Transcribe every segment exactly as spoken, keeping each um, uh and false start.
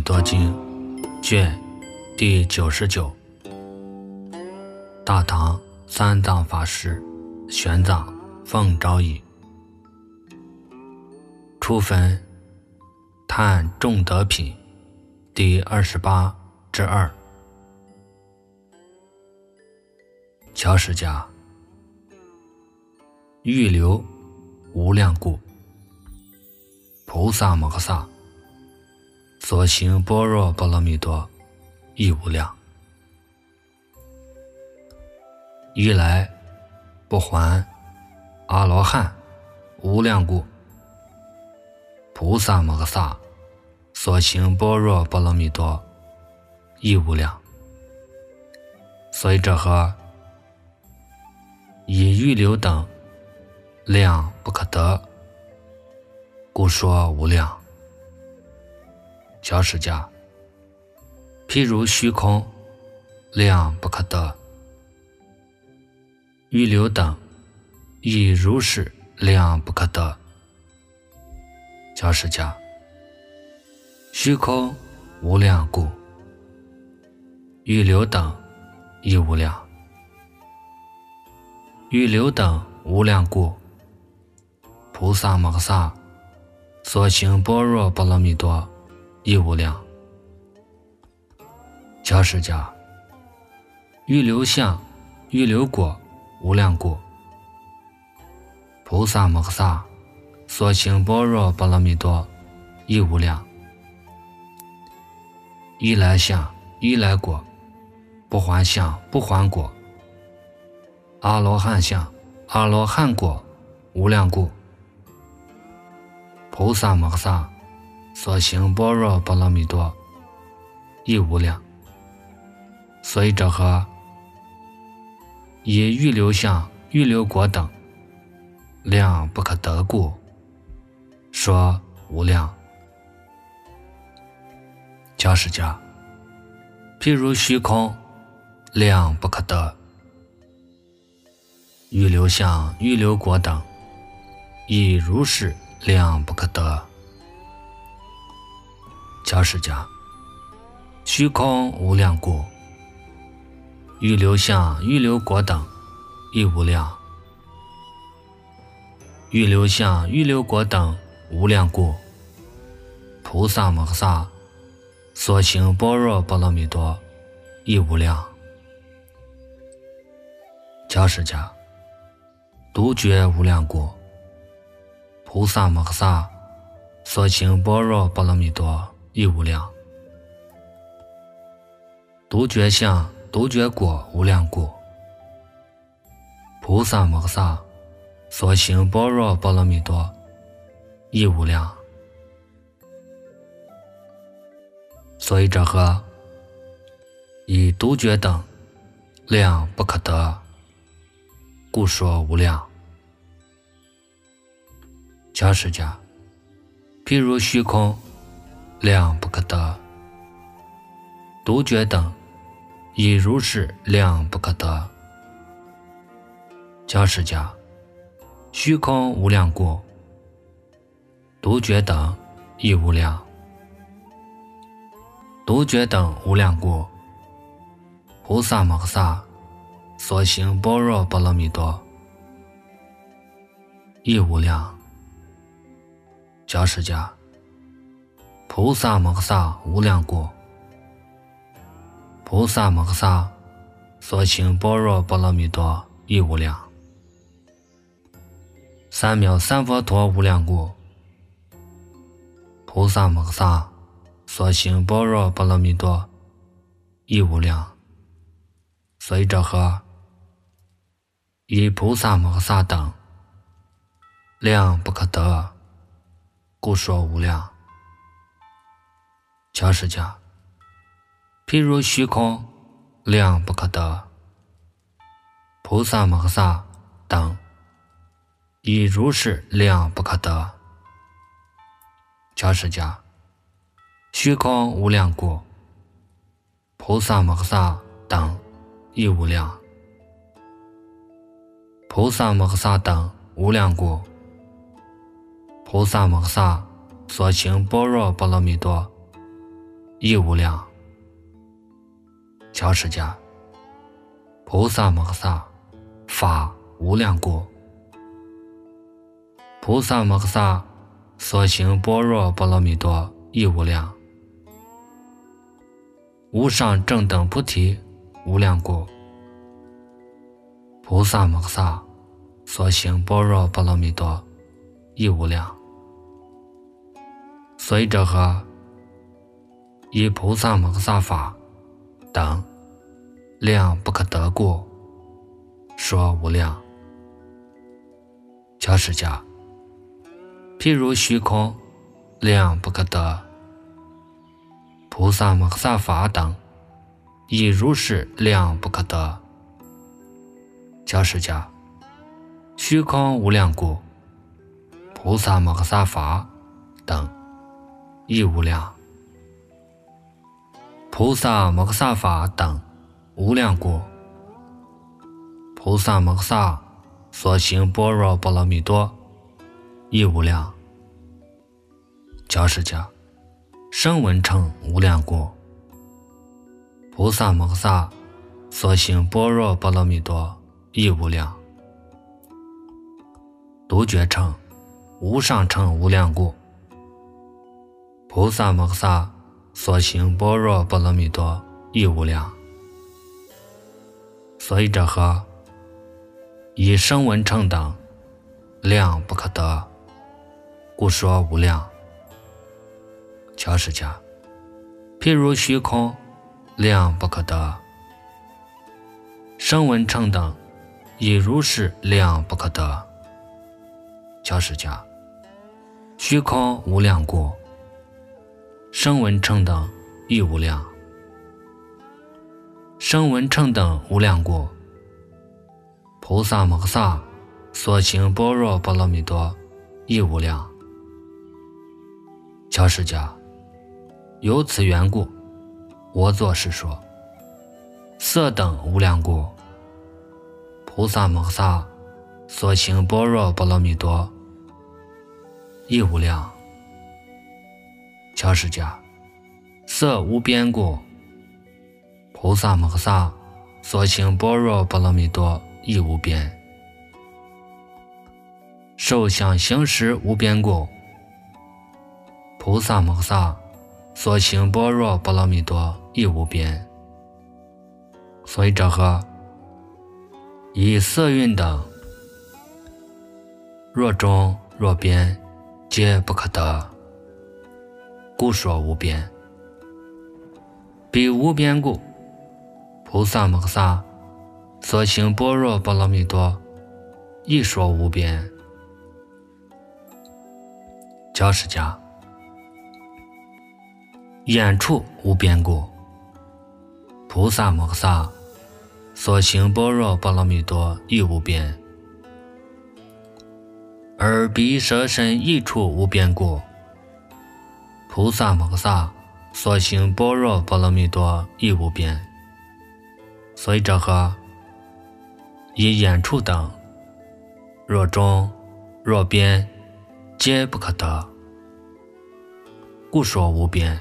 多经卷第九十九。大唐三藏法师玄奘奉诏译。初分叹众德品第二十八之二。乔释迦预留无量故，菩萨摩诃萨所行般若波罗蜜多亦无量。一来不还阿罗汉无量故，菩萨摩诃萨所行般若波罗蜜多亦无量。所以这和以预留等量不可得，故说无量。乔释迦譬如虚空量不可得，预留等亦如是量不可得。乔释迦虚空无量故，预留等亦无量。预留等无量故，菩萨摩诃萨所行般若波罗蜜多亦无量。乔释迦预留相预留果无量故，菩萨摩诃萨所行般若波罗蜜多亦无量。一来相一来果，不还相不还果，阿罗汉相阿罗汉果无量故，菩萨摩诃萨所行般若波罗蜜多亦无量。所以这和以预留相预留果等量不可得故，说无量。乔释迦譬如虚空量不可得，预留相预留果等亦如是量不可得。乔释迦虚空无量故，预留相预留果等亦无量。预留相预留果等无量故，菩萨摩诃萨所行般若波罗蜜多亦无量。乔释迦独觉无量故，菩萨摩诃萨所行般若波罗蜜多亦无量。独觉相独觉果无量故，菩萨摩诃萨所行般若波罗蜜多亦无量。所以这和以独觉等量不可得，故说无量。乔释迦譬如虚空量不可得，独觉等亦如是量不可得。乔释迦虚空无量故，独觉等亦无量。独觉等无量故，菩萨摩诃萨所行般若波罗蜜多亦无量。乔释迦菩萨摩诃萨无量故，菩萨摩诃萨所行般若波罗蜜多亦无量。三藐三佛陀无量故，菩萨摩诃萨所行般若波罗蜜多亦无量。所以这和以菩萨摩诃萨等量不可得，故说无量。乔释迦譬如虚空量不可得，菩萨摩诃萨等亦如是量不可得。乔释迦虚空无量故，菩萨摩诃萨等亦无量。菩萨摩诃萨等无量故，菩萨摩诃萨所行般若波罗蜜多亦无量。教释迦，菩萨摩诃萨法无量故，菩萨摩诃萨所行般若波罗蜜多亦无量。无上正等菩提无量故，菩萨摩诃萨所行般若波罗蜜多亦无量。所以者何？以菩萨摩诃萨法等量不可得故，说无量。教释迦，譬如虚空量不可得，菩萨摩诃萨法等亦如是量不可得。教释迦，虚空无量故，菩萨摩诃萨法等亦无量。菩萨摩诃萨法等无量故，菩萨摩诃萨所行般若波罗蜜多亦无量。教释迦，声闻乘无量故，菩萨摩诃萨所行般若波罗蜜多亦无量。独觉乘无上乘无量故，菩萨摩诃萨所行般若波罗蜜多亦无量。所以者何？以声闻乘等量不可得，故说无量。教释迦，譬如虚空量不可得，声闻乘等亦如是量不可得。教释迦，虚空无量故，声闻乘等亦无量。声闻乘等无量故，菩萨摩诃萨所行般若波罗蜜多亦无量。教释迦，由此缘故，我作是说。色等无量故，菩萨摩诃萨所行般若波罗蜜多亦无量。教释迦，色无边故，菩萨摩诃萨所行般若波罗蜜多亦无边。受想行识无边故，菩萨摩诃萨所行般若波罗蜜多亦无边。所以者何？以色蕴等若中若边皆不可得，故说无边。彼无边故，菩萨摩诃萨所行般若波罗蜜多亦说无边。教释迦，眼处无边故，菩萨摩诃萨所行般若波罗蜜多亦无边。而彼舍身意处无边故，菩萨摩诃萨所行般若波罗蜜多亦无边。所以者何？以眼处等若中若边皆不可得，故说无边。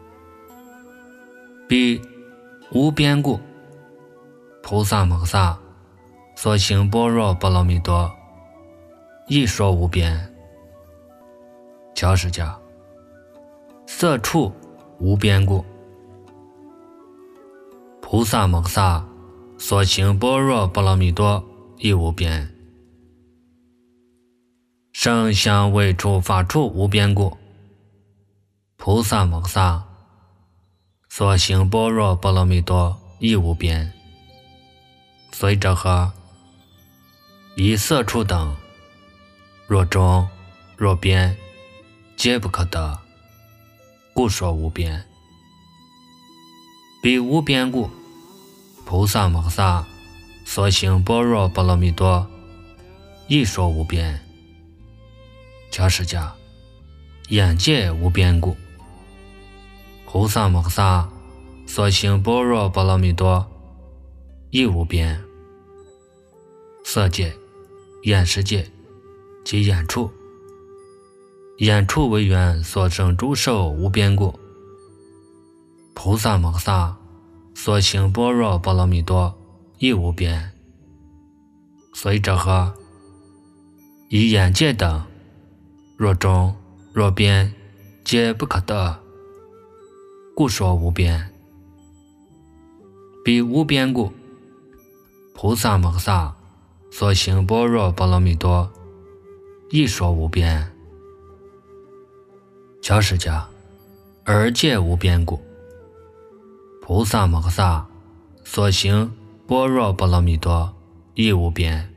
彼无边故，菩萨摩诃萨所行般若波罗蜜多亦说无边。教释迦，色处无边故，菩萨摩诃萨所行般若波罗蜜多亦无边。声香味触法处无边故，菩萨摩诃萨所行般若波罗蜜多亦无边。所以者何？以色处等若中若边皆不可得，故说无边。彼无边故，菩萨摩诃萨所行般若波罗蜜多亦说无边。教释迦，眼界无边故，菩萨摩诃萨所行般若波罗蜜多亦无边。色界、眼识界及眼处，眼处为缘所生诸受无边故， 菩萨摩诃所行般若波罗蜜多亦无边。所以者何？以眼界等，若中若边，皆不可得，故说无边。彼无边故，菩萨摩诃所行般若波罗蜜多亦说无边。教释迦，而界无边故，菩萨摩诃所行般若波罗蜜多亦无边。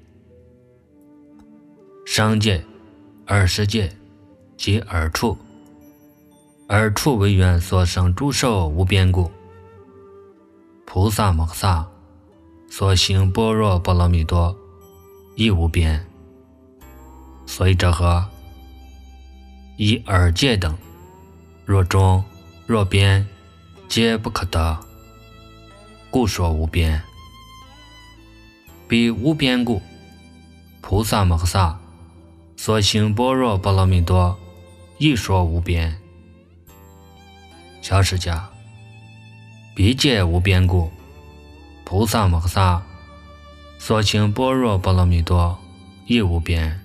生界、二世界即耳处，耳处为缘所生诸受无边故，菩萨摩诃所行般若波罗蜜多亦无边。所以者何？以耳界等，若中若边，皆不可得，故说无边。彼无边故，菩萨摩诃所行般若波罗蜜多亦说无边。教释迦，彼界无边故，菩萨摩诃所行般若波罗蜜多亦无边。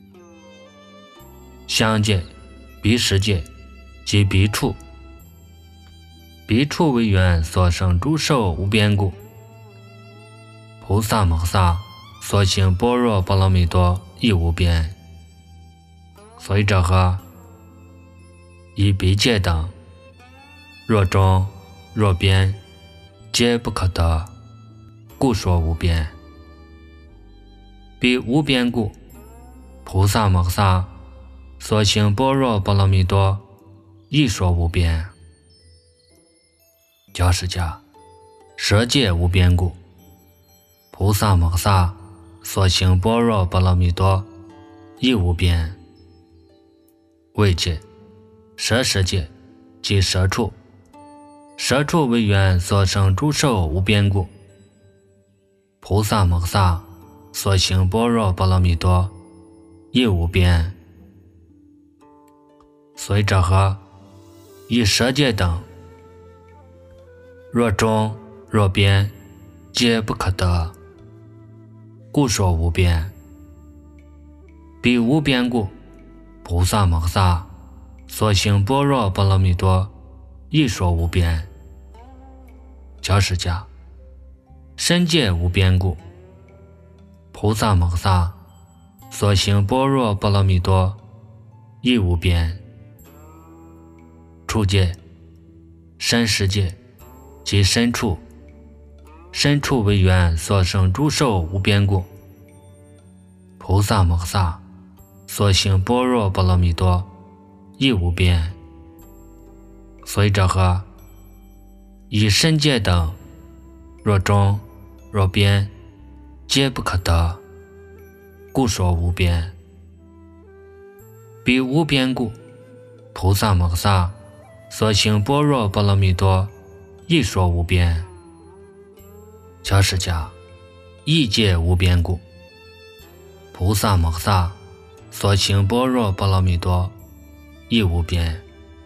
相界、彼时界即彼处，彼处为缘所生诸受无边故，菩萨摩诃所行般若波罗蜜多亦无边。所以者何？以彼界等，若中若边，皆不可得，故说无边。彼无边故，菩萨摩诃所行般若波罗蜜多亦说无边。教释迦，舍界无边故，菩萨摩诃所行般若波罗蜜多亦无边。位界、舍世界即舍处，舍处为缘所生诸受无边故，菩萨摩诃所行般若波罗蜜多亦无边。所以者何？以舍界等，若中若边，皆不可得，故说无边。彼无边故，菩萨摩诃所行般若波罗蜜多亦说无边。教释迦，身界无边故，菩萨摩诃所行般若波罗蜜多亦无边。处界、身世界即身处，身处为缘所生诸受无边故，菩萨摩诃所行般若波罗蜜多亦无边。所以者何？以身界等，若中若边，皆不可得，故说无边。彼无边故，菩萨摩诃所行般若波罗蜜多亦说无边。教释迦，异界无边故，菩萨摩诃所行般若波罗蜜多亦无边。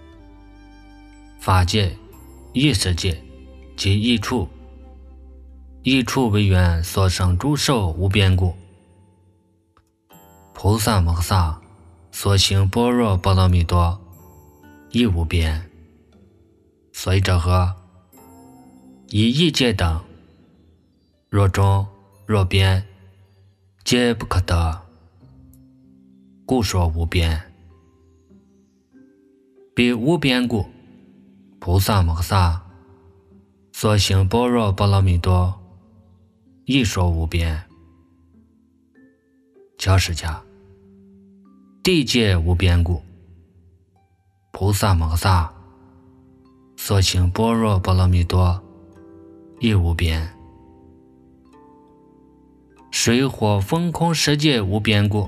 法界、异世界即异处，异处为缘所生诸受无边故，菩萨摩诃所行般若波罗蜜多亦无边。所以者何？以异界等，若中若边，皆不可得，故说无边。彼无边故，菩萨摩诃所行般若波罗蜜多亦说无边。教释迦，地界无边故，菩萨摩诃所行般若波罗蜜多亦无边。水火风空世界无边故，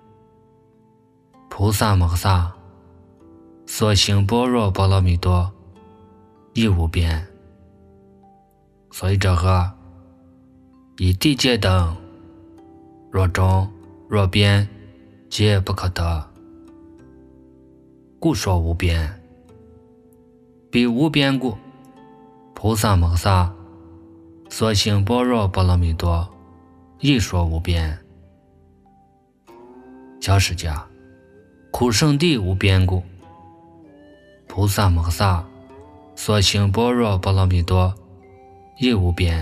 菩萨摩诃所行般若波罗蜜多亦无边。所以者何？以地界等，若中若边，皆不可得，故说无边。彼无边故， 菩萨摩萨所行般若波罗蜜多，一说无边。小释迦，苦圣地无边故，菩萨摩萨所行般若波罗蜜多，亦无边。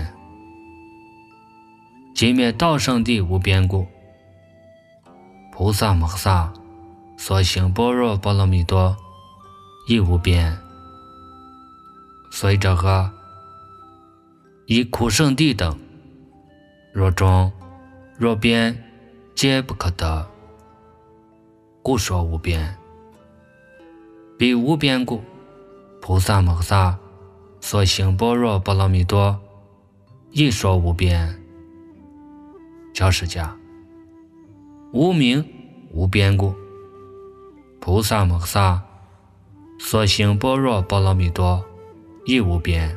寂灭道圣地无边故，菩萨摩萨所行般若波罗蜜多，亦无边。所以这个以苦圣地等，若中若边，皆不可得，故说无边。彼无边故，菩萨摩萨所行般若波罗蜜多，亦说无边。小释迦，无明无边故，菩萨摩萨所行般若波罗蜜多，亦无边。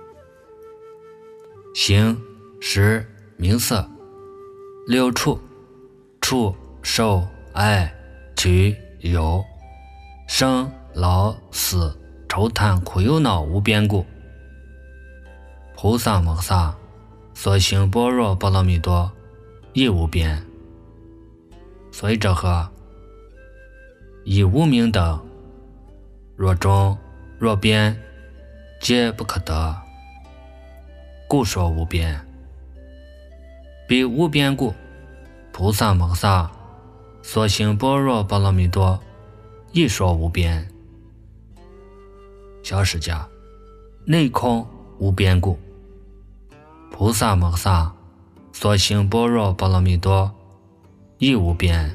形、识、名色六处，触、受、爱、取、有，生、老、死、愁叹、苦忧恼无边故，菩萨摩萨所行般若波罗蜜多，亦无边。所以这和以无明等，若中若边，皆不可得，故说无边。彼无边故，菩萨摩萨所行般若波罗蜜多，亦说无边。小释迦，内空无边故，菩萨摩萨所行般若波罗蜜多，亦无边。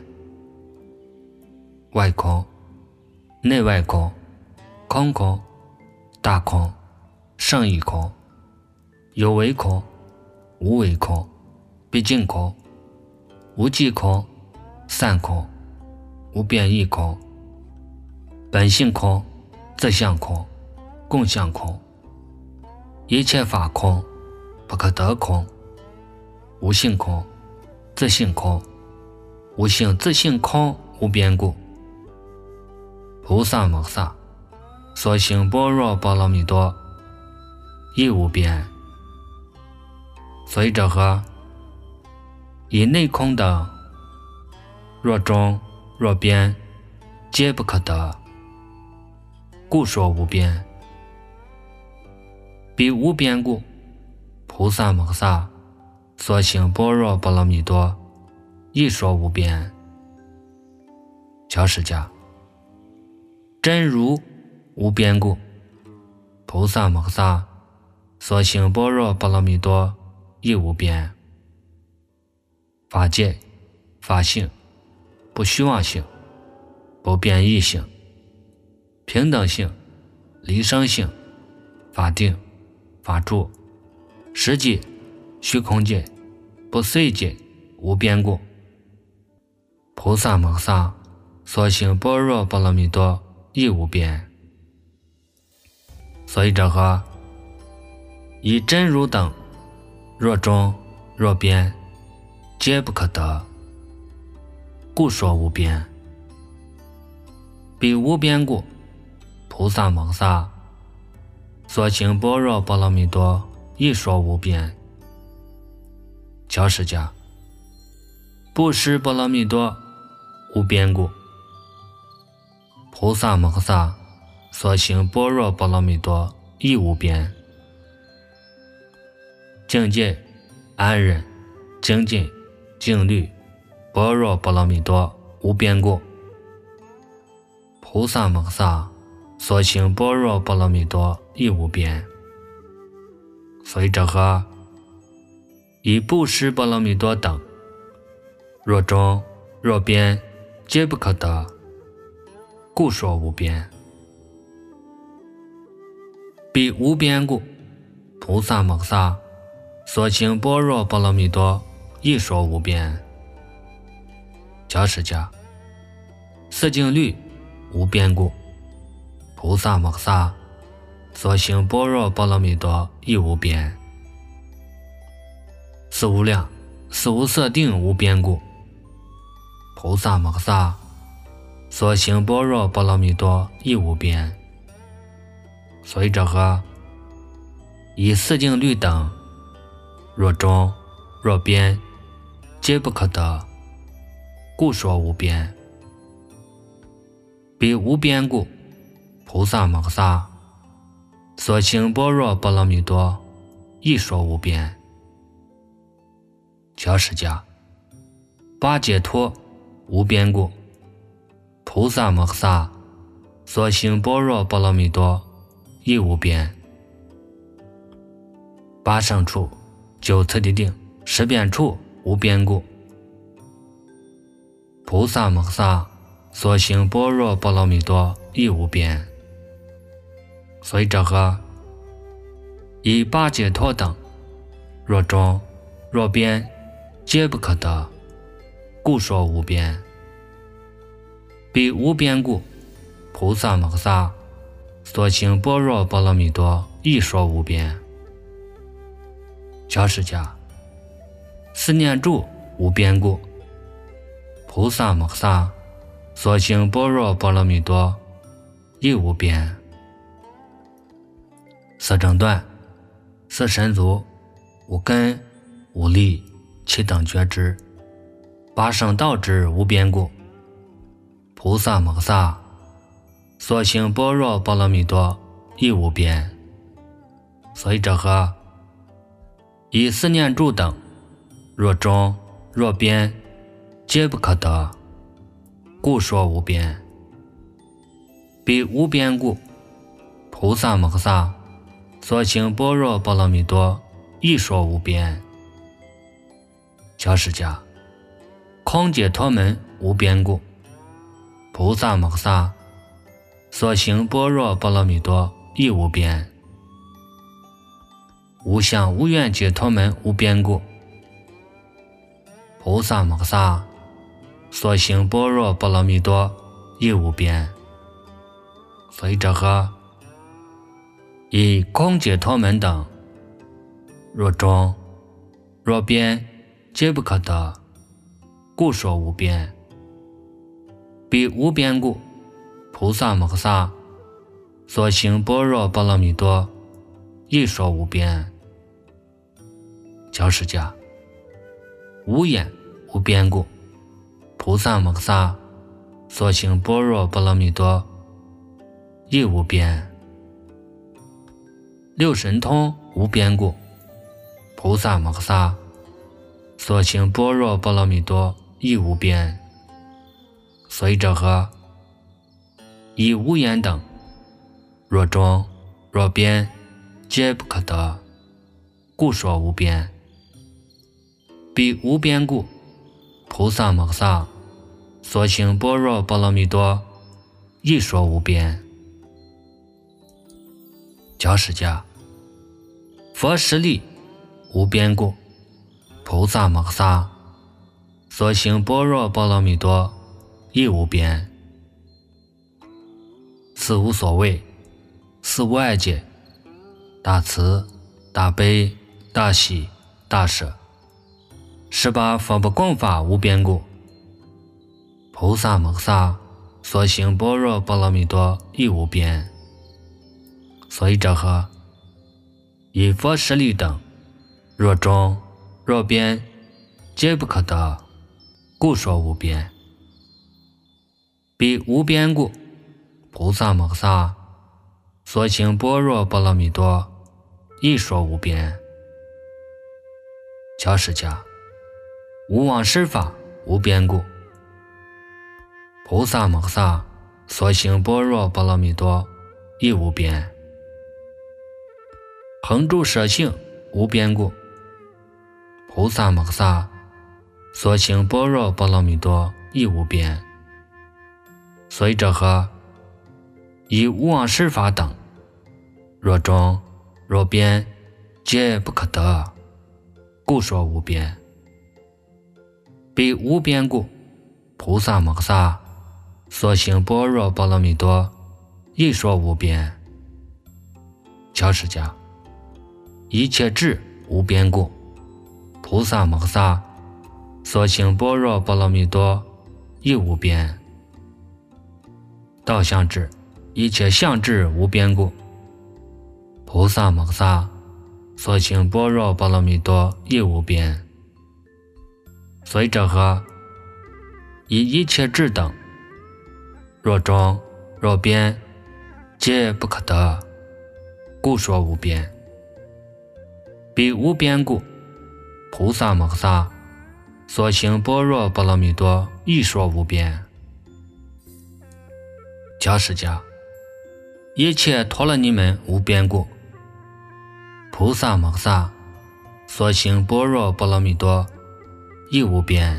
外空、内外空、空空、大空、胜义空、有为空、无为空、毕竟空、无际空、散空、无变异空、本性空、自相空、共相空、一切法空、不可得空、无性空、自性空、无性自性空无边故，菩萨摩萨所行般若波罗蜜多，亦无边。所以这和以内空等，若中若边，皆不可得，故说无边。彼无边故，菩萨摩萨所行般若波罗蜜多，亦说无边。小释迦，真如无边故，菩萨摩萨所行般若波罗蜜多，亦无边。法界、法性、不虚妄性、不变异性、平等性、离生性、法定、法住、实际、虚空界、不碎界无边故，菩萨摩萨所行般若波罗蜜多，亦无边。所以这和以真如等，若中若边，皆不可得，故说无边。彼无边故，菩萨摩萨所行般若波罗蜜多，亦说无边。小释迦，布施波罗蜜多无边故，菩萨摩萨所行般若波罗蜜多，亦无边。境界、安忍、精进、静虑、般若波罗蜜多无边故，菩萨摩萨所行般若波罗蜜多，亦无边。所以这和以布施波罗蜜多等，若中若边，皆不可得，故说无边。彼无边故，菩萨摩萨所行般若波罗蜜多，亦说无边。小释迦，四境律无边故，菩萨摩萨所行般若波罗蜜多，亦无边。四无量、四无色定无边故，菩萨摩萨所行般若波罗蜜多，亦无边。所以这和以四定律等，若中若边，皆不可得，故说无边。彼无边故，菩萨摩诃萨所行般若波罗蜜多亦说无边。教释迦，八解脱无边故，菩萨摩诃萨所行般若波罗蜜多亦无边。八胜处、九次第定、十遍处无边故，菩萨摩诃萨所行般若波罗蜜多亦无边。所以这和以八解脱等，若中若边，皆不可得，故说无边。彼无边故，菩萨摩诃萨所行般若波罗蜜多亦说无边。教释迦，四念住无边故，菩萨摩诃萨所行般若波罗蜜多亦无边。四正断、四神足、五根、五力、七等觉知、八圣道之无边故，菩萨摩诃萨所行般若波罗蜜多亦无边。所以这和以四念住等，若中若边，皆不可得，故说无边。彼无边故，菩萨摩诃萨所行般若波罗蜜多亦说无边。教释迦，空解脱门无边故，菩萨摩诃萨所行般若波罗蜜多亦无边。无相无愿解脱门无边故，菩萨摩诃萨所行般若波罗蜜多亦无边。所以这和以空解脱门等，若中若边，皆不可得，故说无边。彼无边故，菩萨摩诃萨所行般若波罗蜜多亦说无边。教释迦，无眼无边故，菩萨摩诃萨所行般若波罗蜜多亦无边。六神通无边故，菩萨摩诃萨所行般若波罗蜜多亦无边。所以这和以无眼等，若中若边，皆不可得，故说无边。彼无边故，菩萨摩诃萨所行般若波罗蜜多亦说无边。教释迦，佛实力无边故，菩萨摩诃萨所行般若波罗蜜多亦无边。四无所谓，四无碍解，大慈大悲大喜大舍，十八佛不共法无边故，菩萨摩诃萨所行般若波罗蜜多亦无边。所以这和以佛实力等，若中若边，皆不可得，故说无边。彼无边故，菩萨摩诃萨所行般若波罗蜜多亦说无边。教释迦，无妄施法无边故，菩萨摩诃萨所行般若波罗蜜多亦无边。恒住舍性无边故，菩萨摩诃萨所行般若波罗蜜多亦无边。所以这和以无妄施法等，若中若边，皆不可得，故说无边。彼无边故，菩萨摩诃萨所行般若波罗蜜多亦说无边。教释迦，一切智无边故，菩萨摩诃萨所行般若波罗蜜多亦无边。道相智一切相智无边故，菩萨摩诃萨所行般若波罗蜜多亦无边。所以者何？以一切智等，若中若边，皆不可得，故说无边。彼无边故，菩萨摩诃萨所行般若波罗蜜多亦说无边。迦释迦，一切陀罗尼门无边故，菩萨摩诃萨所行般若波罗蜜多亦无边。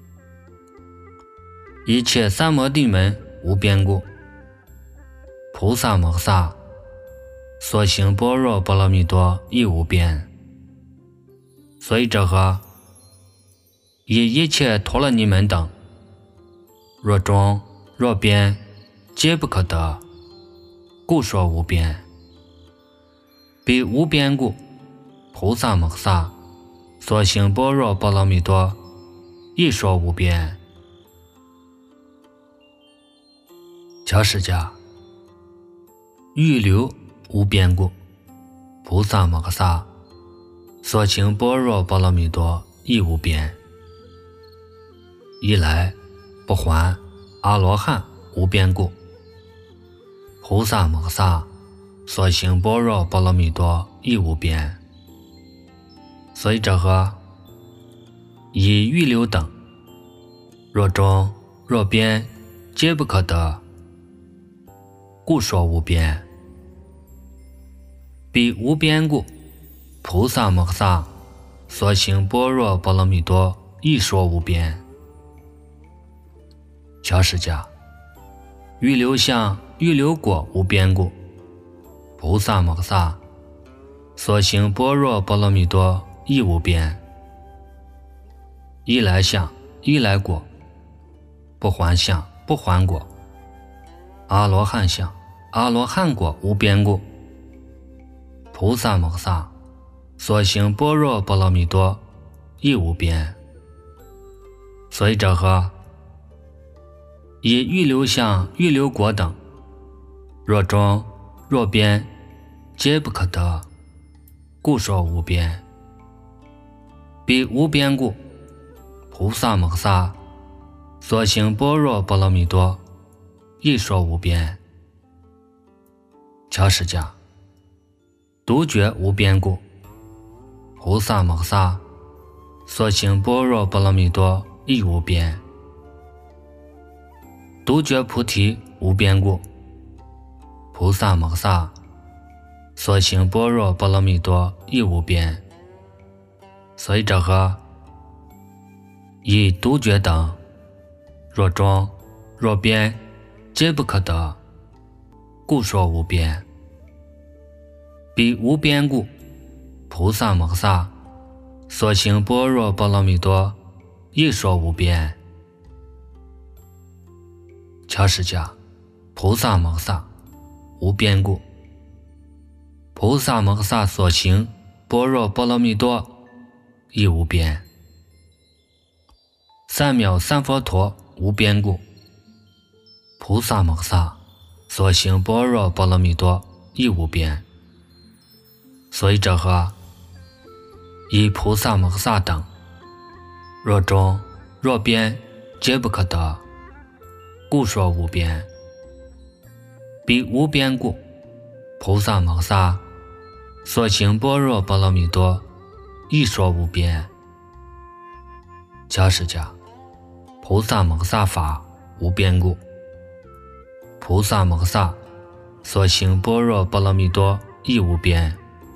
一切三摩地门无边故，菩萨摩诃萨所行般若波罗蜜多亦无边。所以者何？以一切陀罗尼门等，若中若边，皆不可得，故说无边。彼无边故，菩萨摩诃萨所行般若波罗蜜多亦说无边。迦释迦，欲流无边故，菩萨摩诃萨所行般若波罗蜜多亦无边。一来不还阿罗汉无边故，菩萨摩诃萨所行般若波罗蜜多亦无边。所以者何？以欲流等，若中若边，皆不可得，故说无边。彼无边故，菩萨摩诃萨所行般若波罗蜜多亦说无边。迦释迦，欲流相欲流果无边故，菩萨摩诃萨所行般若波罗蜜多亦无边。一来相一来果，不还相不还果，阿罗汉相阿罗汉果无边故，菩萨摩诃萨所行般若波罗蜜多亦无边。所以者何？以欲流相欲流果等，若中若边，皆不可得，故说无边。彼无边故，菩萨摩诃萨所行般若波罗蜜多亦说无边。迦释迦，独觉无边故，菩萨摩诃萨所行般若波罗蜜多亦无边。独觉菩提无边故，菩萨摩诃萨所行般若波罗蜜多亦无边。所以者何？以独觉等，若中若边，皆不可得，故说无边。彼无边故，菩萨摩诃萨所行般若波罗蜜多亦说无边。迦释迦，菩萨摩诃萨无边故，菩萨摩诃萨所行般若波罗蜜多亦无边。三藐三佛陀无边故，菩萨摩诃萨所行般若波罗蜜多亦无边。所以者何？以菩萨摩诃萨等，若中若边，皆不可得，故说无边。彼无边故，菩萨摩诃萨所行般若波罗蜜多亦说无边。迦释迦，菩萨摩诃萨法无边故，菩萨摩诃萨所行般若波罗蜜多亦无边。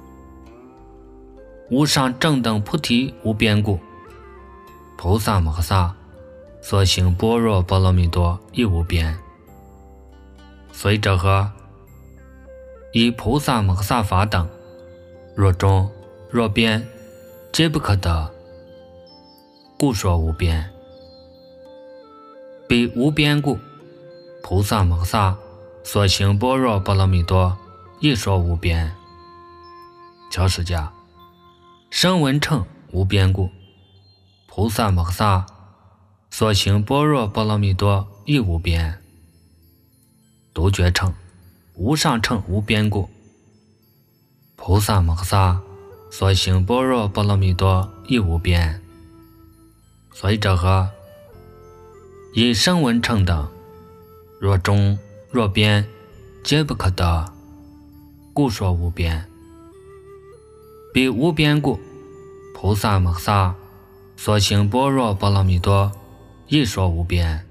无上正等菩提无边故，菩萨摩诃萨所行般若波罗蜜多亦无边。所以者何？以菩萨摩诃萨法等，若中若边，皆不可得，故说无边。彼无边故，菩萨摩诃萨所行般若波罗蜜多亦说无边。迦释迦，声闻乘无边故，菩萨摩诃萨所行般若波罗蜜多亦无边。独觉乘无上乘无边故，菩萨摩诃萨所行般若波罗蜜多亦无边。所以者何？以声闻乘等，若中若边，皆不可得，故说无边。彼无边故，菩萨摩诃萨所行般若波罗蜜多亦说无边。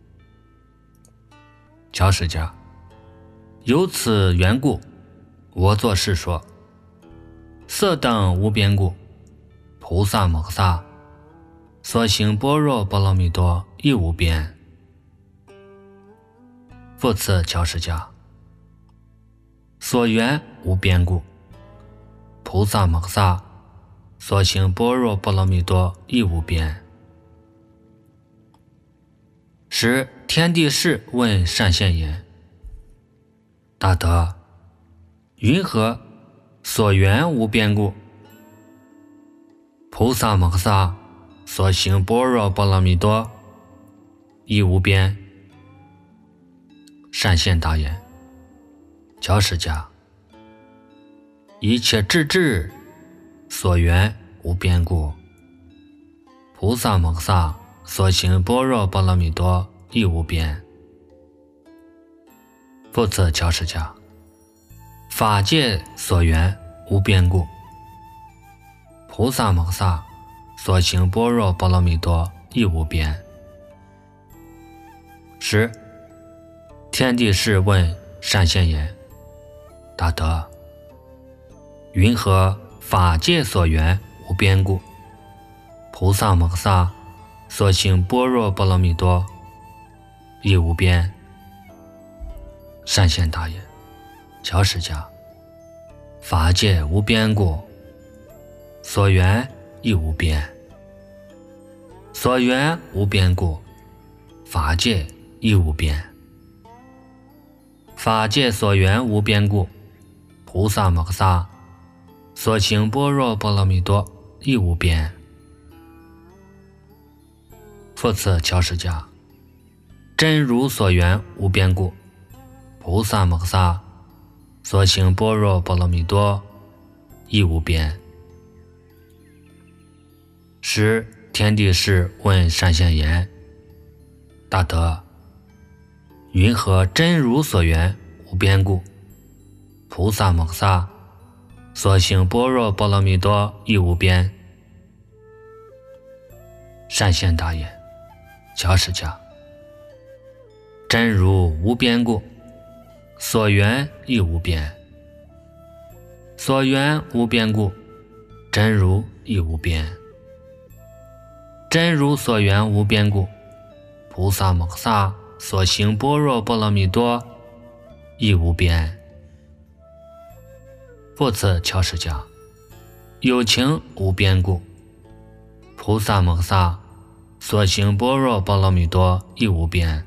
乔释迦，由此缘故，我作是说：色等无边故，菩萨摩诃萨所行般若波罗蜜多亦无边。复次，乔释迦，所缘无边故，菩萨摩诃萨所行般若波罗蜜多亦无边。时天地士问善现言：大德，云何所缘无边故，菩萨摩诃萨所行般若波罗蜜多亦无边？善现答言：乔释迦，一切智智所缘无边故，菩萨摩诃萨所行般若波罗蜜多亦无边。复次，乔释迦，法界所缘无边故，菩萨摩诃萨所行般若波罗蜜多亦无边。十天地士问善现言：大德，云何法界所缘无边故，菩萨摩诃萨所行般若波罗蜜多亦无边？善现答言：乔释迦，法界无边故，所缘亦无边；所缘无边故，法界亦无边。法界所缘无边故，菩萨摩诃萨所行般若波罗蜜多亦无边。复次，乔释迦，真如所缘无边故，菩萨摩诃萨所行般若波罗蜜多亦无边。十天地士问善现言：大德，云何真如所缘无边故，菩萨摩诃萨所行般若波罗蜜多亦无边？善现答言：乔释迦，真如无边故，所缘亦无边；所缘无边故，真如亦无边。真如所缘无边故，菩萨摩诃萨所行般若波罗蜜多亦无边。复次，乔释迦，有情无边故，菩萨摩诃萨所行般若波罗蜜多亦无边。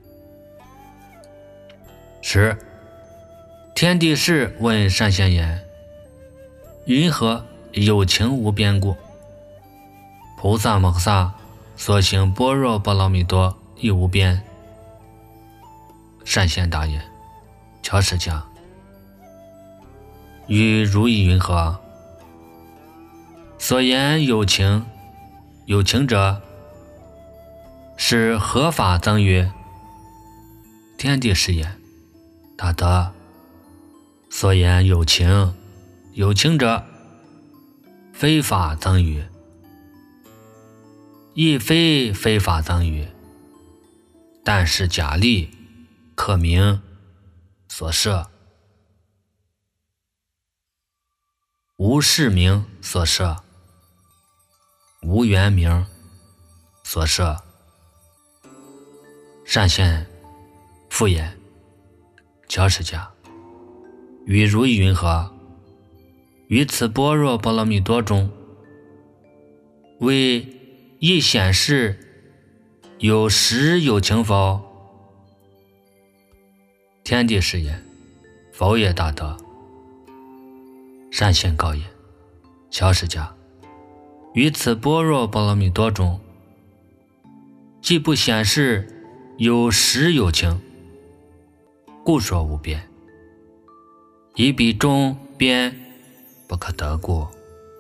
十天地士问善现言：云何有情无边故，菩萨摩诃萨所行般若波罗蜜多亦无边？善现答言：乔释迦，于如意云何？所言有情，有情者是何法增于？天地士言：大德，所言有情，有情者非法增于，亦非非法增于，但是假立可名所摄，无事名所摄，无缘名所摄。善现复言：乔释迦，于如意云何？于此般若波罗蜜多中，为亦显示有实有情否？天地士言：否也，大德。善现告言：乔释迦，于此般若波罗蜜多中，既不显示有实有情，故说无边。以彼中边不可得故，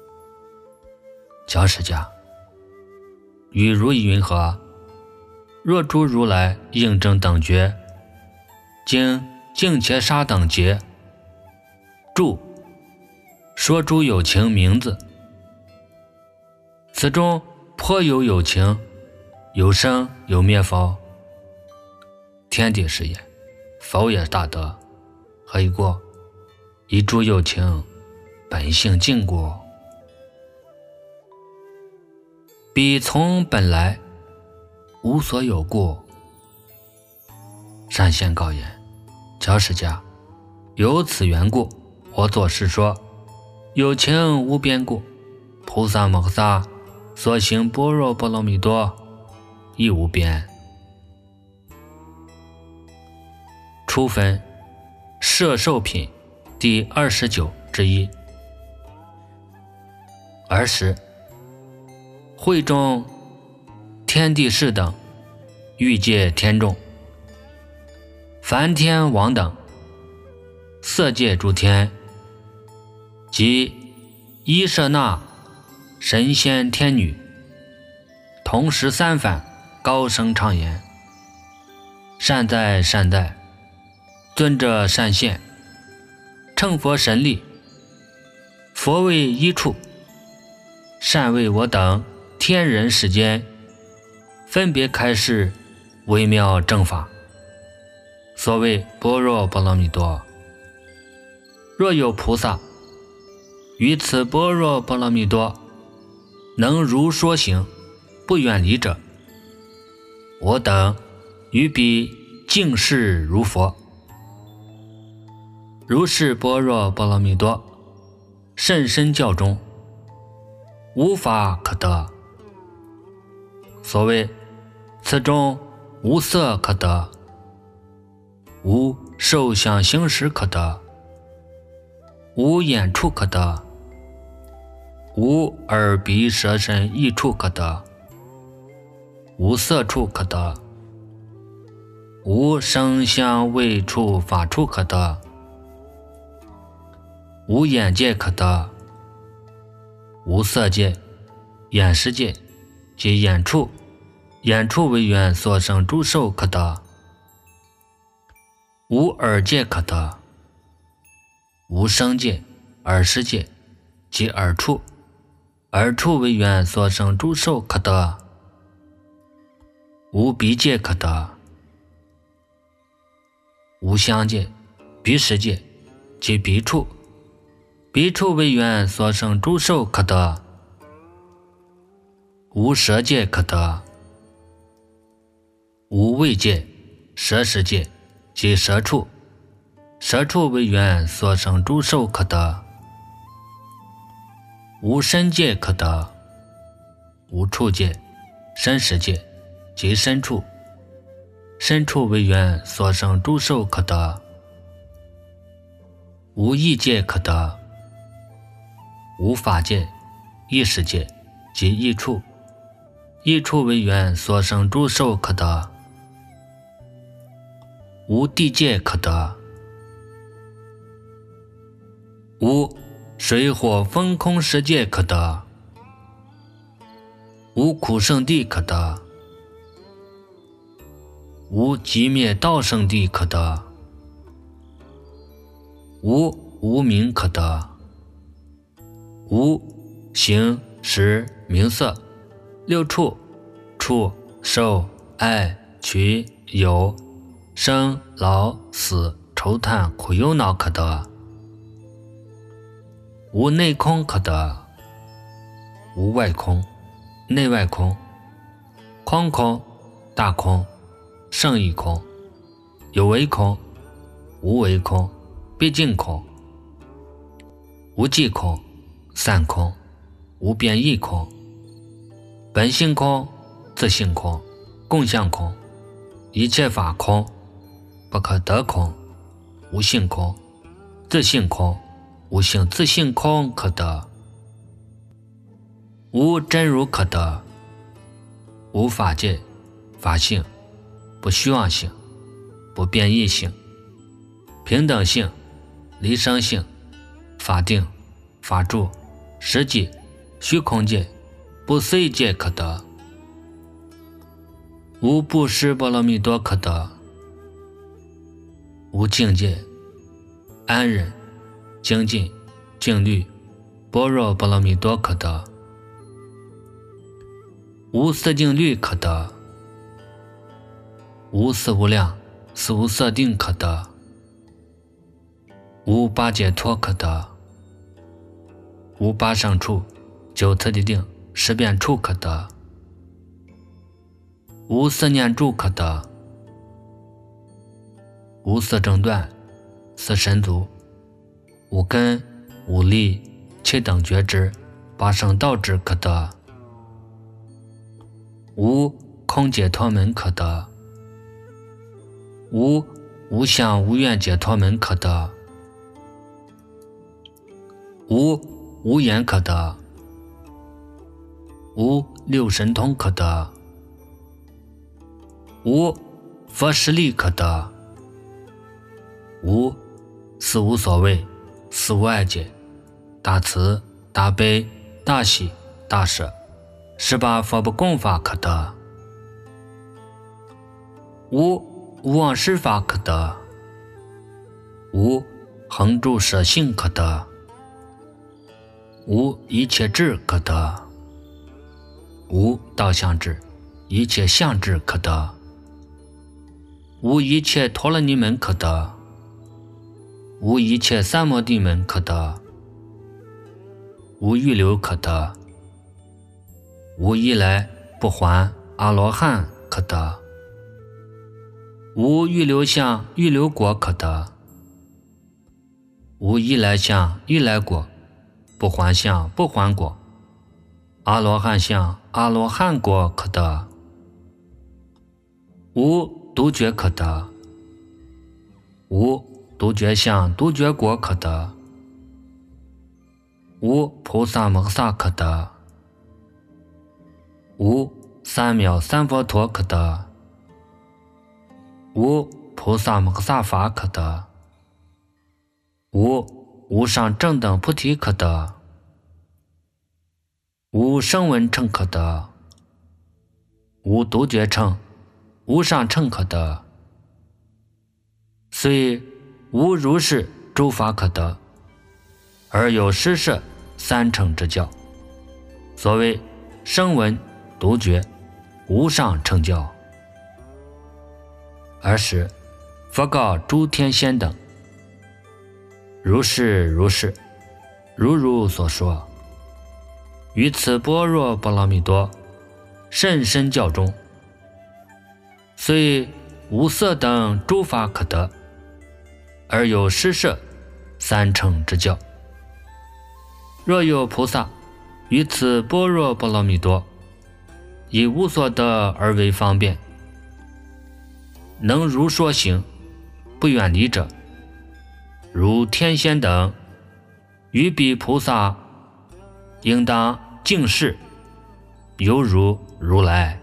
教释迦，与如云何？若诸如来应证等觉，经净切沙等劫，注说诸有情名字，此中颇有有情，有生有灭否？天地是也，否也大德。何以过？以诸有情本性尽故。彼从本来无所有故。善现告言：教释迦，有此缘故，我作是说，有情无边故，菩萨摩诃萨所行般若波罗蜜多亦无边。初分摄受品第二十九之一。尔时会中天地士等，欲界天众，梵天王等，色界诸天，及伊舍那神仙天女，同时三反高声唱言：善哉善哉，尊者善现，乘佛神力，佛为一处，善为我等天人世间分别开示微妙正法。所谓般若波罗蜜多，若有菩萨于此般若波罗蜜多能如说行，不远离者，我等于彼敬视如佛。如是般若波罗蜜多甚深教中，无法可得。所谓此中无色可得，无受想行识可得，无眼触可得，无耳鼻舌身意触可得，无色触可得，无声香味触法触可得，无眼界可得，无色界、眼识界及眼触、眼触为缘所生诸受可得，无耳界可得，无声界、耳识界及耳触、耳触为缘所生诸受可得，无鼻界可得，无香界、鼻识界及鼻触、鼻触为缘所生诸受可得，无舌界可得，无味界、舌识界及舌触、舌触为缘所生诸受可得，无身界可得，无触界、身识界及身触、身触为缘所生诸受可得，无意界可得，无法界、意识界及意触、意触为缘所生诸受可得，无地界可得，无水火风空世界可得，无苦圣地可得，无寂灭道圣地可得，无无明可得，无形识名色六处触受爱取有生老死愁叹苦忧恼可得，无内空可得，无外空、内外空、空空、大空、圣义空、有为空、无为空、毕竟空、无际空、散空、无变异空、本性空、自性空、共相空、一切法空、不可得空、无性空、自性空、无性自性空可得，无真如可得，无法界、法性、不虚妄性、不变异性、平等性、离生性、法定、法住、实际、虚空界不随界可得，无不施波罗蜜多可得，无境界、安忍、精进、静虑、般若波罗蜜多可得，无色定律可得，无色无量、四无色定可得，无八解脱可得，无八胜处、九次第定、十遍处可得，无色念住可得，无色正断、四神足、无根、无力、七等觉知、八圣道智可得，无空解脱门可得，无无相无愿解脱门可得，无无眼可得，无六神通可得，无佛实力可得，无四无所谓、四无碍解、大慈、大悲、大喜、大舍、十八佛不共法可得，无无妄施法可得，无恒住舍性可得，无一切智可得，无道相智、一切相智可得，无一切陀罗尼门可得，无一切三摩地门可得，无预流可得，无一来不还阿罗汉可得，无预流相预流果可得，无一来相一来果，不还相不还果，阿罗汉相阿罗汉果可得，无独觉可得，无独觉相独觉果可得，无菩萨摩诃萨可得，无三藐三佛陀可得，无菩萨摩诃萨法可得，无无上正等菩提可得，无声闻乘可得，无独觉乘无上乘可得，虽无如是诸法可得，而有施设三乘之教，所谓声闻、独觉、无上乘教。尔时佛告诸天仙等：如是如是，如如所说，于此般若波罗蜜多甚深教中，虽无色等诸法可得，而有施设三乘之教。若有菩萨于此般若波罗蜜多以无所得而为方便，能如说行，不远离者，如天仙等，于彼菩萨应当敬视，犹如如来。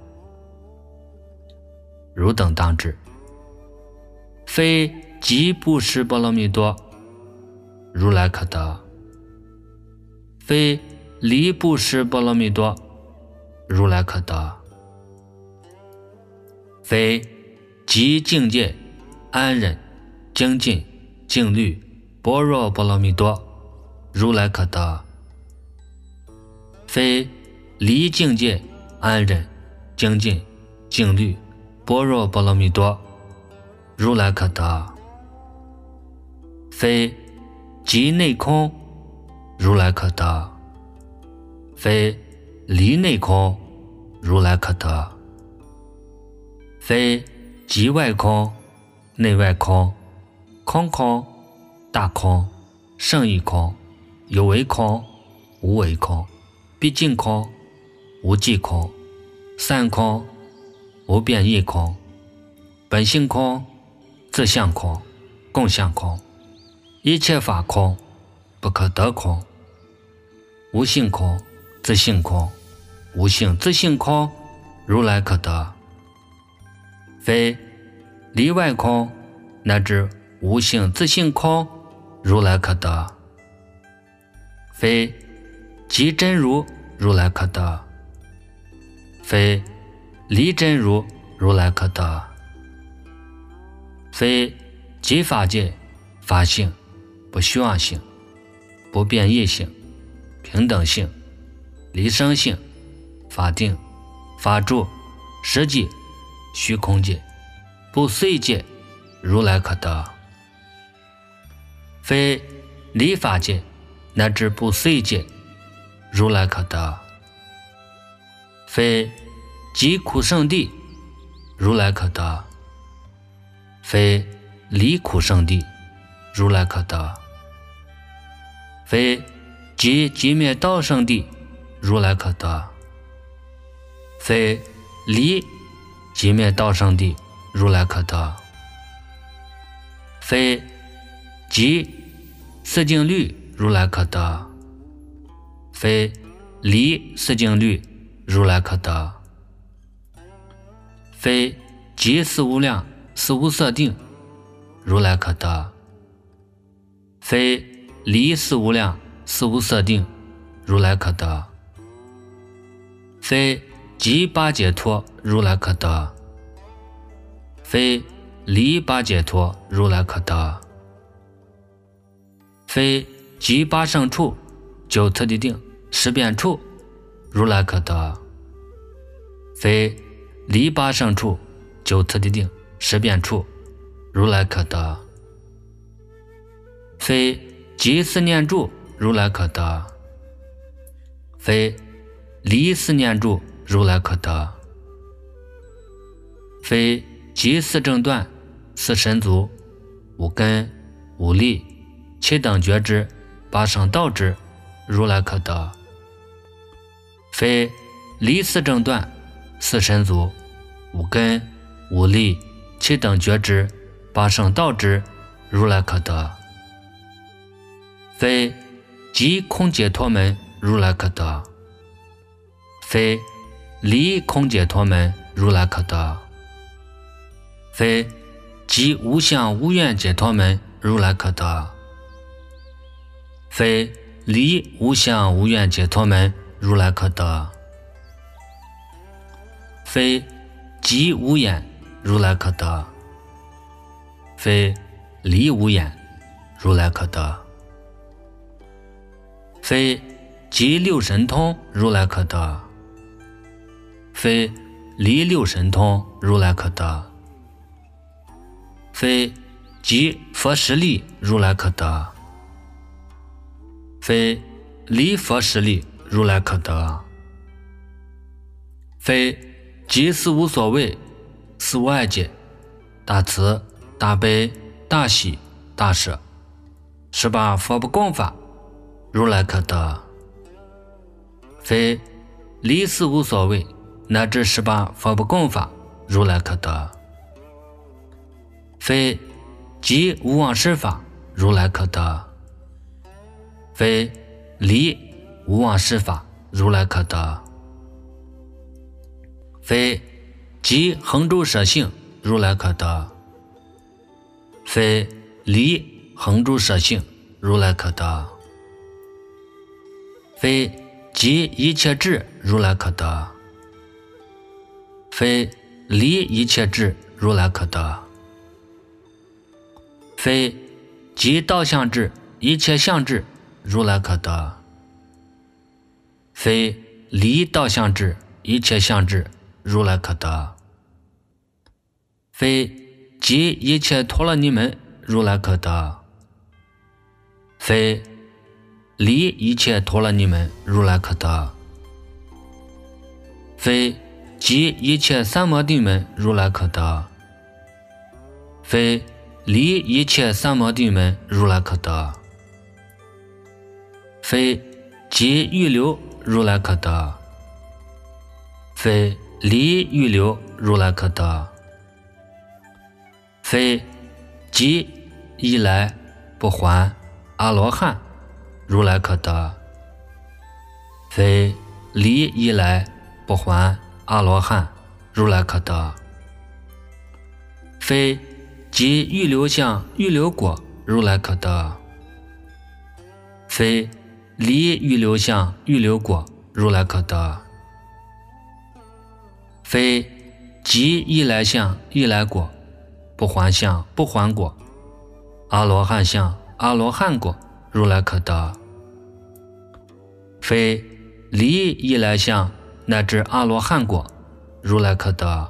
汝等当知，非即不施波罗蜜多，如来可得；非离不施波罗蜜多，如来可得；非即境界、安忍、精进、静虑、般若波罗蜜多，如来可得；非离境界、安忍、精进、静虑、般若波罗蜜多，如来可得；非即内空，如来可得；非离内空，如来可得；非即外空、内外空、空空、大空、胜义空、有为空、无为空、毕竟空、无际空、散空、无变异空、本性空、自相空、共相空、一切法空、不可得空、无性空、自性空、无性自性空，如来可得；非离外空乃至无性自性空，如来可得；非即真如如来可得，非离真如如来可得，非即法界法性、不虚妄性、不变异性、平等性、离生性、法定、法住、实际、虚空界、不随界如来可得，非离法界乃至不随界如来可得，非极苦圣地如来可得，非离苦圣地如来可得，非极极灭道圣地如来可得，非离极灭道圣地如来可得，非极四净律如来可得，非离四净律如来可得，非极四无量四无色定如来可得，非离四无量四无色定如来可得，非极八解脱如来可得，非离八解脱如来可得，非极八圣处九次第定十遍处如来可得，非离八圣处九次第定十遍处如来可得，非极四念住如来可得，非离四念住如来可得，非极四正断四神足五根五力七等觉知八圣道知如来可得，非离四正断四神足五根五力七等觉知八圣道知如来可得，非极空解脱门如来可得，非离空解脱门如来可得，非极无相无愿解脱门如来可得，非离无相无愿解脱门如来可得，非极无眼如来可得，非离无眼如来可得，非极六神通如来可得，非离六神通如来可得，非极佛实力如来可得，非离佛实力如来可得，非极四无所谓四无碍界大慈大悲大喜大舍十八佛不共法如来可得，非离四无所谓乃至十八佛不共法如来可得，非极无妄施法如来可得，非离无妄施法如来可得，非极恒住舍性如来可得，非离恒住舍性如来可得，非极一切智如来可得，非离一切智如来可得，非极道相智一切相智如来可得，非离道相智一切相智如来可得，非极一切陀罗尼门如来可得，非离一切陀罗尼门如来可得，非极一切三摩地门如来可得，非离一切三摩地门如来可得，非极欲流如来可得，非离欲流如来可得，非极一来不还阿罗汉如来可得，非离一来不还阿罗汉如来可得，非极欲流相欲流果如来可得，非离欲流相欲流果如来可得。非即一来相一来果，不还相不还果，阿罗汉相阿罗汉果，如来可得。非离一来相乃至阿罗汉果，如来可得。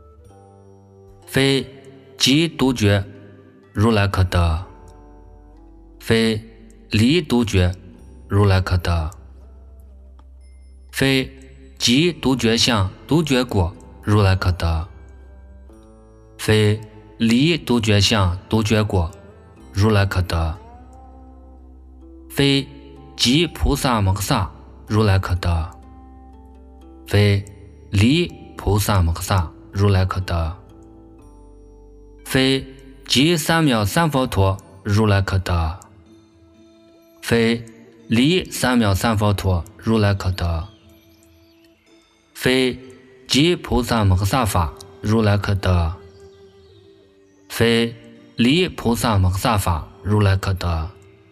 非即独觉，如来可得。非离独觉，如来可得。非即独觉相独觉果，如来可得。非离独觉相独觉果，如来可得。非即菩萨摩诃萨，如来可得。非离菩萨摩诃萨，如来可得。非即三藐三佛陀，如来可得。非离三藐三佛陀，如来可得。非即菩萨摩诃萨法，如来可得。非离菩萨摩诃萨法，如来可得。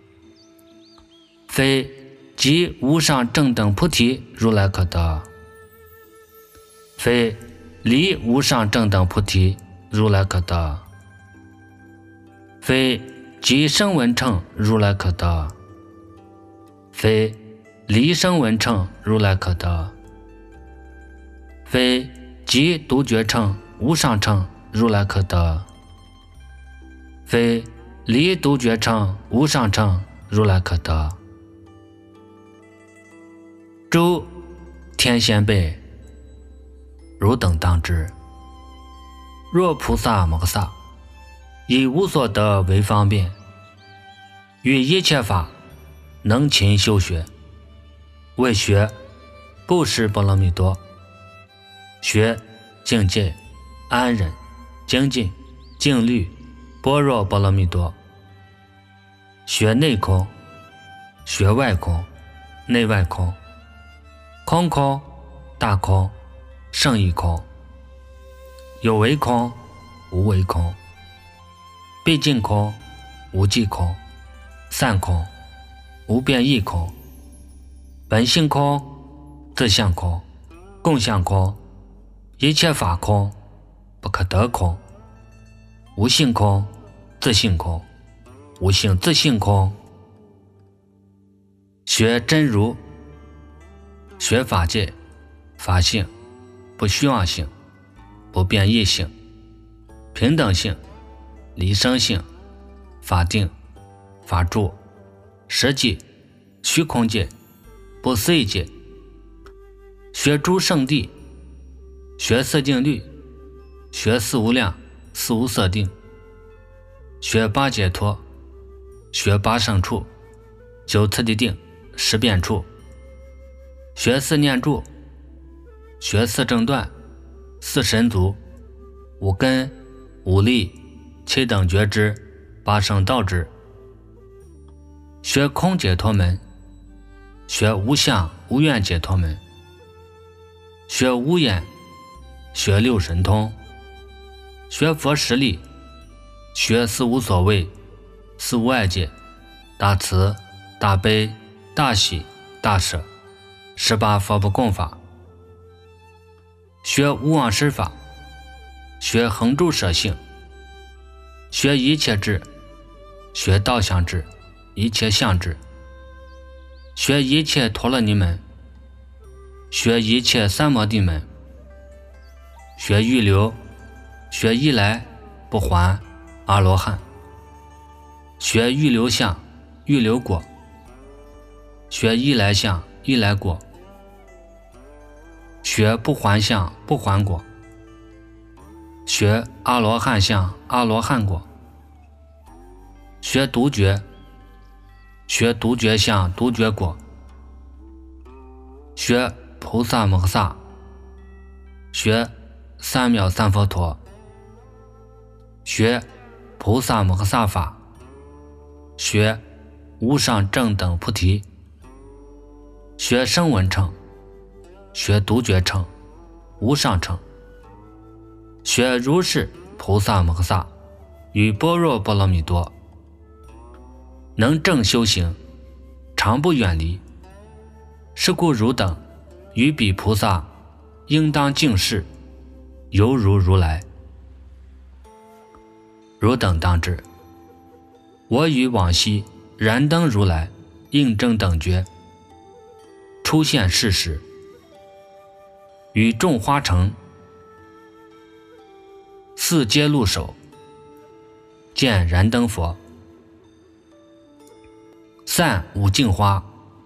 非即无上正等菩提，如来可得。非离无上正等菩提，如来可得。非即声闻乘，如来可得。非离声闻乘，如来可得。非即独觉乘无上乘，如来可得。非离独觉乘无上乘，如来可得。诸天仙辈，汝等当知，若菩萨摩诃萨以无所得为方便，于一切法能勤修学，为学布施波罗蜜多，学境界安忍精进静虑般若波罗蜜多，学内空学外空内外空，空空大空胜义空，有为空无为空，毕竟空无际空，散空无变异空，本性空自相空共相空，一切法空不可得空，无性空自性空无性自性空。学真如，学法界法性不虚妄性不变异性平等性离生性法定法住实际虚空界不思议界，学诸圣谛，学四定律，学四无量四无色定，学八解脱，学八胜处九次第定十变处，学四念住，学四正断四神足五根五力七等觉知八圣道知，学空解脱门，学无相无愿解脱门，学无眼，学六神通，学佛实力，学四无所谓四无碍界大慈大悲大喜大舍十八佛不共法，学无妄施法，学恒住舍性，学一切智，学道相智一切相智，学一切陀罗尼门，学一切三摩地门，学预流，学一来不还阿罗汉，学预流相预流果，学一来相一来果，学不还相不还果，学阿罗汉相阿罗汉果，学独觉，学独觉相独觉果，学菩萨摩诃萨，学三藐三佛陀，学菩萨摩诃萨法，学无上正等菩提，学声闻乘，学独觉乘无上乘，学如是菩萨摩诃萨与般若波罗蜜多，能正修行常不远离。是故汝等于彼菩萨应当敬事，犹如如来。汝等当知，我与往昔燃灯如来应正等觉出现世时，与众花城四阶路首见燃灯佛，散五净花，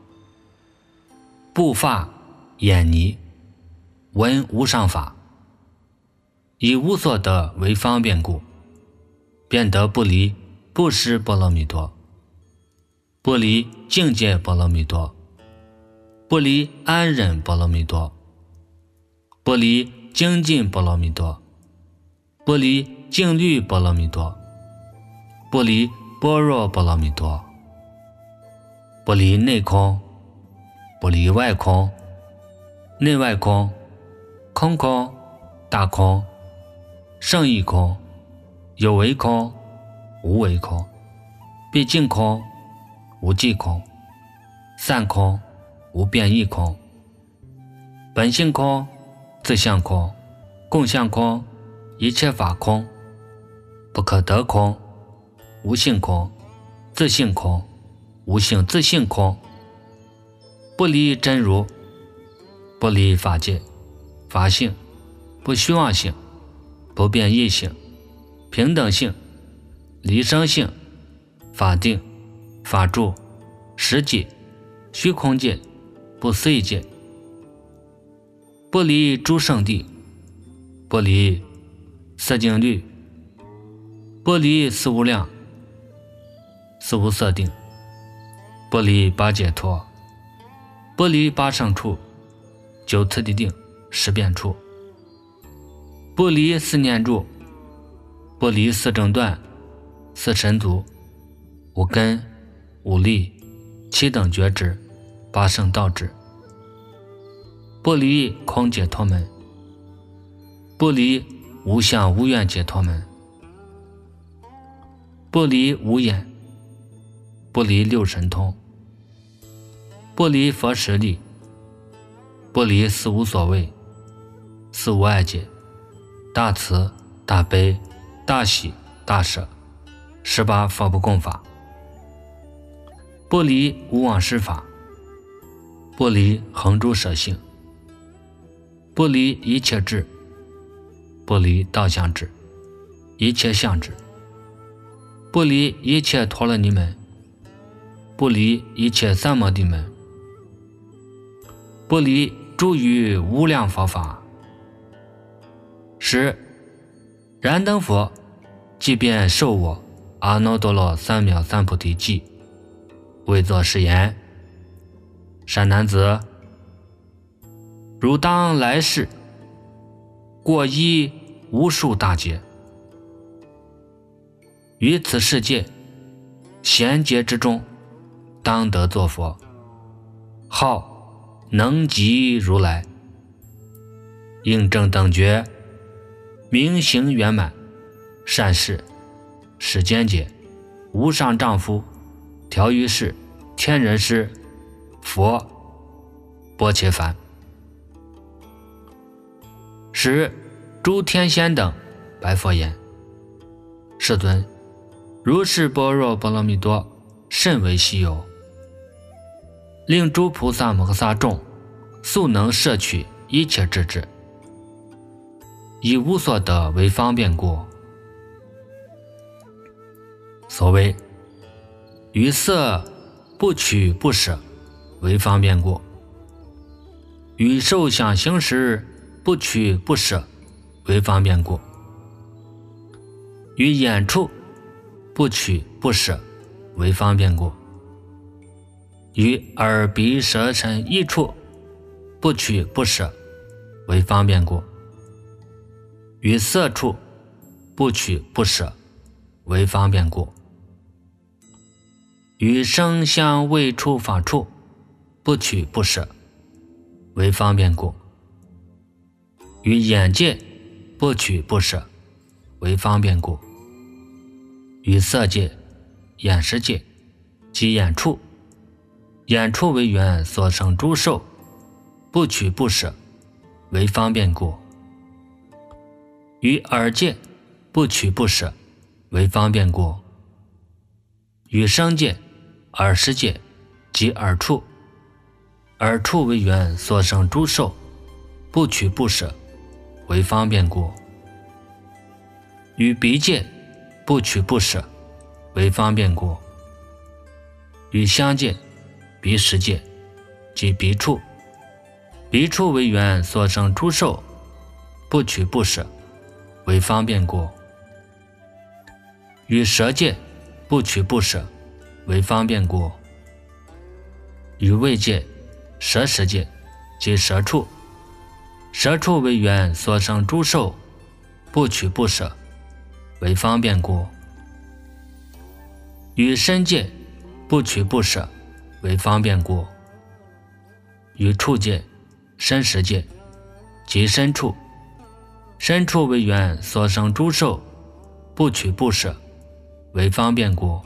布发眼泥，闻无上法，以无所得为方便故，便得不离布施波罗蜜多，不离境界波罗蜜多，不离安忍波罗蜜多，不离精进波罗蜜多，不离净律波罗蜜多，不离般若波罗蜜多，不离内空，不离外空，内外空，空空，大空，圣义空，有为空，无为空，毕竟空，无际空，散空，无变异空，本性空，自相空，共相空，一切法空，不可得空，无性空，自性空，无性自性空，不离真如，不离法界，法性，不虚妄性，不变异性，平等性，离生性，法定，法住，实界，虚空界，不思议界，不离诸圣地，不离色净律，不离四无量，四无色定，不离八解脱，不离八圣处，九次第定，十变处，不离四念住，不离四正断，四神足，五根，五力，七等觉知，八圣道智，不离空解脱门，不离无相无愿解脱门，不离无眼，不离六神通，不离佛实力，不离四无所谓，四无碍解，大慈大悲大喜大舍，十八佛不共法，不离无妄施法，不离恒诸舍性，不离一切智，不离道相智，一切相智，不离一切陀罗尼门，不离一切三摩地门，不离诸于无量佛法。十燃灯佛即便受我阿耨多罗三藐三菩提记，为作是言：善男子，汝当来世过一无数大劫，于此世界贤劫之中，当得作佛，号能即如来，应正等觉，明行圆满，善事，世间界，无上丈夫，调于世，天人师，佛，波切梵。使诸天仙等白佛言：世尊，如是般若波罗蜜多甚为稀有，令诸菩萨摩诃萨众速能摄取一切智智，以无所得为方便故。所谓于色不取不舍为方便故，于受想行识不取不舍为方便故，于眼处不取不舍为方便故，于耳鼻舌身意处不取不舍为方便故，于色处不取不舍为方便故，于声香味触法处不取不舍为方便故，于眼界不取不舍为方便故，于色界、眼识界及眼处，眼处为缘所生诸受不取不舍，为方便过；与耳界不取不舍，为方便过；与声界、耳识界及耳处，耳处为缘所生诸受，不取不舍，为方便过；与鼻界不取不舍，为方便过；与香界、鼻识界及鼻处，鼻处为缘所生诸受，不取不舍，为方便过；与舌界不取不舍，为方便过；与味界、舌识界及舌处，舌处为缘所生诸受，不取不舍，为方便过；与身界不取不舍，为方便过；与触界、身识界及身处，身处为缘所生诸受，不取不舍，为方便过；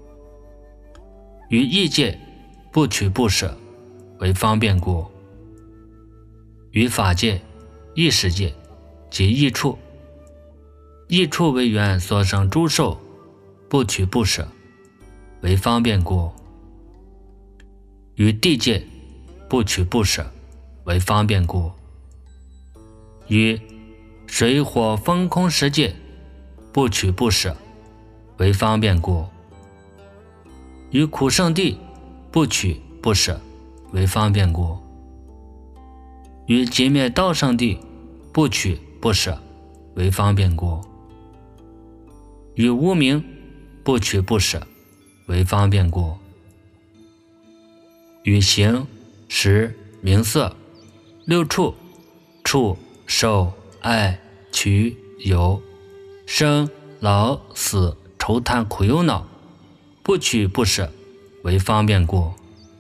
与意界不取不舍，为方便过；与法界、意识界及意处，意处为缘所生诸受，不取不舍，为方便过；与地界不取不舍，为方便过；与水火风空识界不取不舍，为方便过；与苦圣地不取不舍，为方便过；与极灭道圣地不取不舍，为方便过；与无明不取不舍，为方便过；与形、识、名色、六处、触、受、爱、取、有、生、老、死、愁贪苦忧恼，不取不舍，为方便过；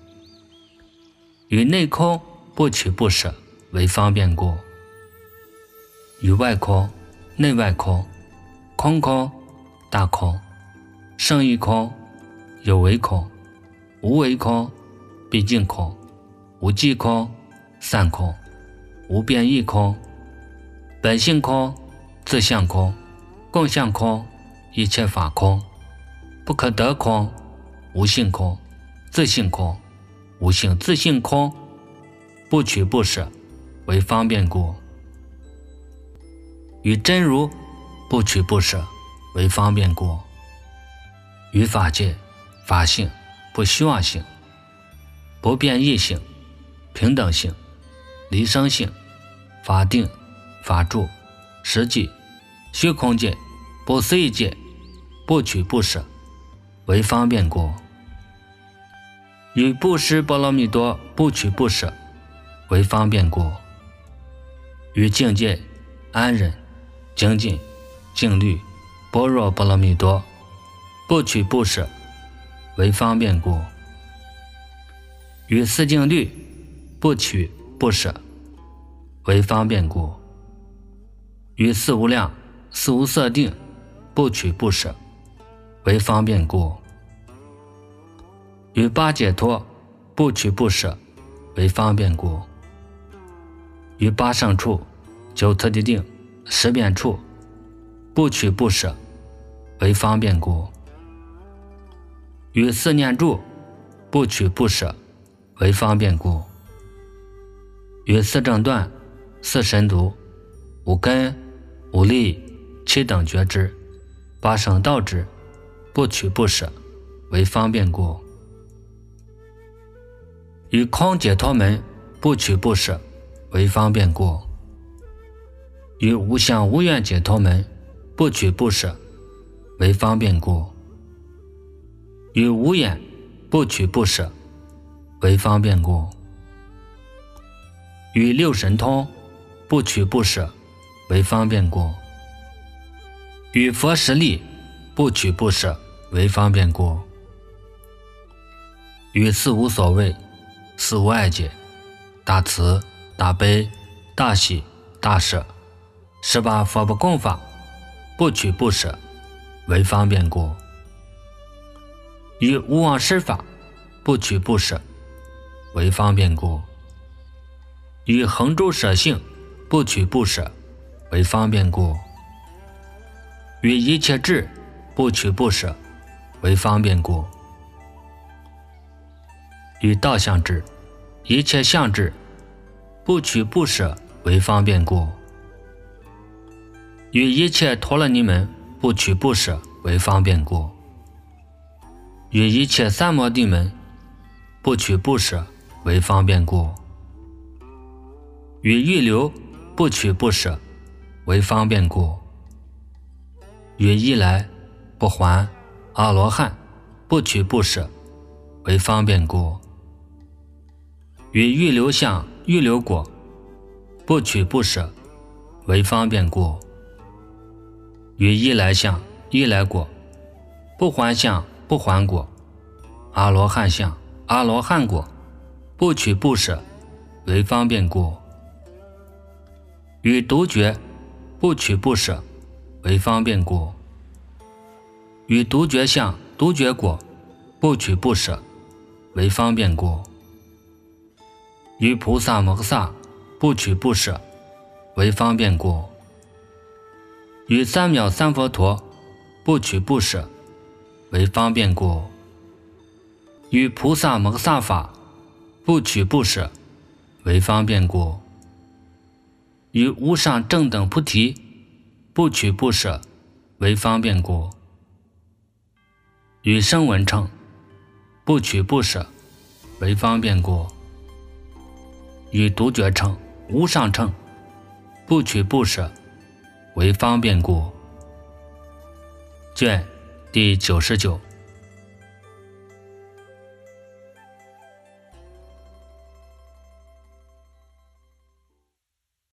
与内空不取不舍，为方便过；与外空、内外空、空空、大空、胜义空、有为空、无为空、毕竟空、无记空、散空、无变异空、本性空、自相空、共相空、一切法空、不可得空、无性空、自性空、无性自性空，不取不舍，为方便过；与真如不取不舍，为方便过；与法界、法性、不虚妄性、不变异性、平等性、离生性、法定、法住、实际、虚空界、不思议界，不取不舍，为方便过；与布施波罗蜜多不取不舍，为方便过；与境界、安忍、精进、静虑、般若波罗蜜多不取不舍，为方便过；与四境律不取不舍，为方便过；与四无量、四无色定不取不舍，为方便过；与八解脱不取不舍，为方便过；与八胜处、九特地定、十遍处不取不舍，为方便过；与四念住不取不舍，为方便过；与四正断、四神足、五根、五力、七等觉知、八圣道知不取不舍，为方便过；与空解脱门不取不舍，为方便过；与无相无愿解脱门不取不舍，为方便过；与无眼不取不舍，为方便过；与六神通不取不舍，为方便过；与佛实力不取不舍，为方便过；与四无所谓、四无碍解、大慈、大悲、大喜、大舍、十八佛不共法不取不舍，为方便过；与无忘施法不取不舍，为方便过； 与横州舍性，不取不舍，为方便故；与一切智，不取不舍，为方便故；与道相智，一切相智，不取不舍，为方便故；与一切陀罗尼门，不取不舍，为方便故；与一切三摩地门，不取不舍，为方便故；与预流，不取不舍，为方便故；与一来不还阿罗汉，不取不舍，为方便故；与预流相、预流果，不取不舍，为方便故；与一来相、一来果，不还相、不还果，阿罗汉相、阿罗汉果，不取不舍，为方便故；与独觉，不取不舍，为方便故；与独觉相、独觉果，不取不舍，为方便故；与菩萨摩诃萨，不取不舍，为方便故；与三藐三佛陀，不取不舍，为方便故；与菩萨摩诃萨法，不取不舍，为方便故；与无上正等菩提，不取不舍，为方便故；与声闻乘，不取不舍，为方便故；与独觉乘、无上乘，不取不舍，为方便故。卷第九十九。